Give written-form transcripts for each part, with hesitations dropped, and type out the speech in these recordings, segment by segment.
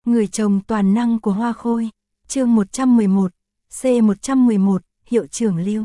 Người chồng toàn năng của Hoa Khôi, chương 111, C111, Hiệu trưởng Lưu.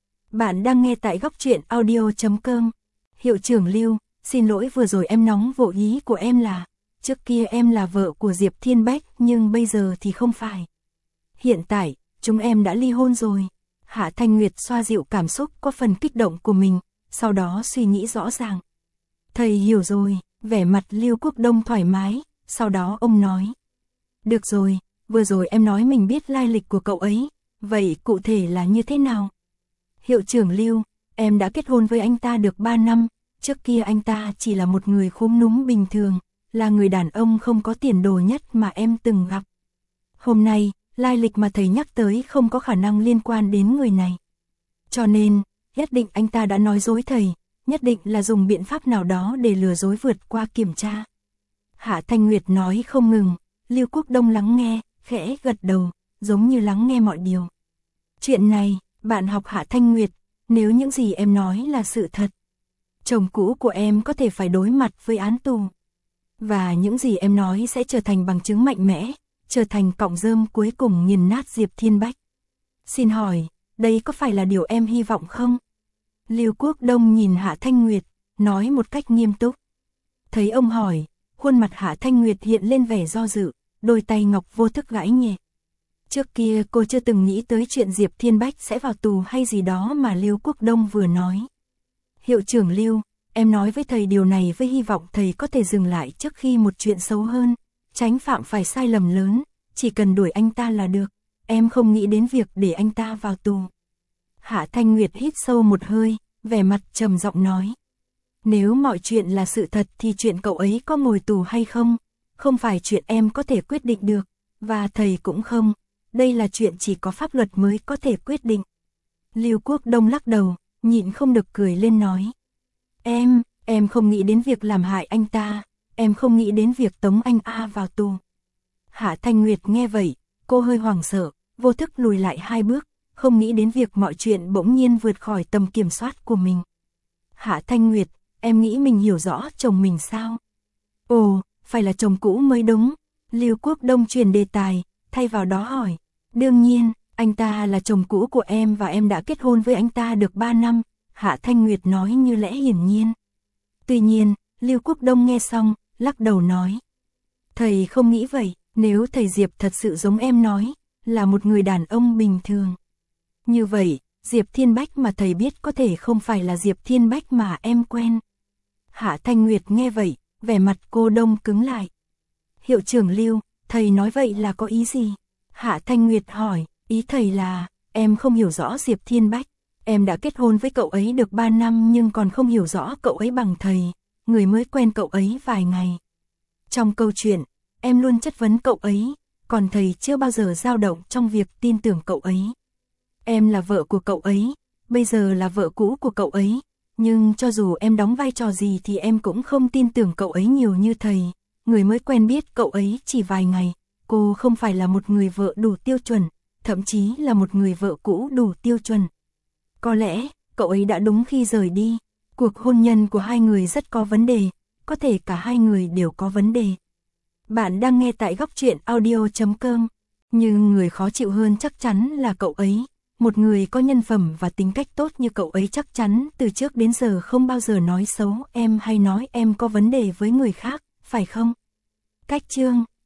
Bạn đang nghe tại góc truyện audio.com. Hiệu trưởng Lưu, xin lỗi vừa rồi em nóng vội, ý của em là, trước kia em là vợ của Diệp Thiên Bách nhưng bây giờ thì không phải. Hiện tại, chúng em đã ly hôn rồi. Hạ Thanh Nguyệt xoa dịu cảm xúc có phần kích động của mình, sau đó suy nghĩ rõ ràng. Thầy hiểu rồi, vẻ mặt Lưu Quốc Đông thoải mái, sau đó ông nói. Được rồi, vừa rồi em nói mình biết lai lịch của cậu ấy, vậy cụ thể là như thế nào? Hiệu trưởng Lưu, em đã kết hôn với anh ta được 3 năm, trước kia anh ta chỉ là một người khúm núm bình thường, là người đàn ông không có tiền đồ nhất mà em từng gặp. Hôm nay, lai lịch mà thầy nhắc tới không có khả năng liên quan đến người này. Cho nên, nhất định anh ta đã nói dối thầy, nhất định là dùng biện pháp nào đó để lừa dối vượt qua kiểm tra. Hạ Thanh Nguyệt nói không ngừng, Lưu Quốc Đông lắng nghe, khẽ gật đầu, giống như lắng nghe mọi điều. Chuyện này, bạn học Hạ Thanh Nguyệt, nếu những gì em nói là sự thật, chồng cũ của em có thể phải đối mặt với án tù. Và những gì em nói sẽ trở thành bằng chứng mạnh mẽ, trở thành cọng rơm cuối cùng nghiền nát Diệp Thiên Bách. Xin hỏi, đây có phải là điều em hy vọng không? Lưu Quốc Đông nhìn Hạ Thanh Nguyệt, nói một cách nghiêm túc. Thấy ông hỏi, khuôn mặt Hạ Thanh Nguyệt hiện lên vẻ do dự, đôi tay ngọc vô thức gãi nhẹ. Trước kia cô chưa từng nghĩ tới chuyện Diệp Thiên Bách sẽ vào tù hay gì đó mà Lưu Quốc Đông vừa nói. Hiệu trưởng Lưu, em nói với thầy điều này với hy vọng thầy có thể dừng lại trước khi một chuyện xấu hơn, tránh phạm phải sai lầm lớn, chỉ cần đuổi anh ta là được, em không nghĩ đến việc để anh ta vào tù. Hạ Thanh Nguyệt hít sâu một hơi, vẻ mặt trầm giọng nói. Nếu mọi chuyện là sự thật thì chuyện cậu ấy có ngồi tù hay không phải chuyện em có thể quyết định được, và thầy cũng không, đây là chuyện chỉ có pháp luật mới có thể quyết định. Lưu Quốc Đông lắc đầu, nhịn không được cười lên nói. Em không nghĩ đến việc làm hại anh ta, em không nghĩ đến việc tống anh A vào tù. Hạ Thanh Nguyệt nghe vậy, cô hơi hoảng sợ, vô thức lùi lại 2 bước, không nghĩ đến việc mọi chuyện bỗng nhiên vượt khỏi tầm kiểm soát của mình. Hạ Thanh Nguyệt, em nghĩ mình hiểu rõ chồng mình sao? Ồ, phải là chồng cũ mới đúng. Lưu Quốc Đông chuyển đề tài, thay vào đó hỏi. Đương nhiên, anh ta là chồng cũ của em và em đã kết hôn với anh ta được 3 năm, Hạ Thanh Nguyệt nói như lẽ hiển nhiên. Tuy nhiên, Lưu Quốc Đông nghe xong, lắc đầu nói. Thầy không nghĩ vậy, nếu thầy Diệp thật sự giống em nói, là một người đàn ông bình thường. Như vậy, Diệp Thiên Bách mà thầy biết có thể không phải là Diệp Thiên Bách mà em quen. Hạ Thanh Nguyệt nghe vậy, vẻ mặt cô đông cứng lại. Hiệu trưởng Lưu, thầy nói vậy là có ý gì? Hạ Thanh Nguyệt hỏi, ý thầy là, em không hiểu rõ Diệp Thiên Bách. Em đã kết hôn với cậu ấy được 3 năm nhưng còn không hiểu rõ cậu ấy bằng thầy, người mới quen cậu ấy vài ngày. Trong câu chuyện, em luôn chất vấn cậu ấy, còn thầy chưa bao giờ dao động trong việc tin tưởng cậu ấy. Em là vợ của cậu ấy, bây giờ là vợ cũ của cậu ấy, nhưng cho dù em đóng vai trò gì thì em cũng không tin tưởng cậu ấy nhiều như thầy, người mới quen biết cậu ấy chỉ vài ngày, cô không phải là một người vợ đủ tiêu chuẩn, thậm chí là một người vợ cũ đủ tiêu chuẩn. Có lẽ, cậu ấy đã đúng khi rời đi, cuộc hôn nhân của hai người rất có vấn đề, có thể cả hai người đều có vấn đề. Bạn đang nghe tại góc truyện audio.com, nhưng người khó chịu hơn chắc chắn là cậu ấy. Một người có nhân phẩm và tính cách tốt như cậu ấy chắc chắn từ trước đến giờ không bao giờ nói xấu em hay nói em có vấn đề với người khác, phải không? Cách chương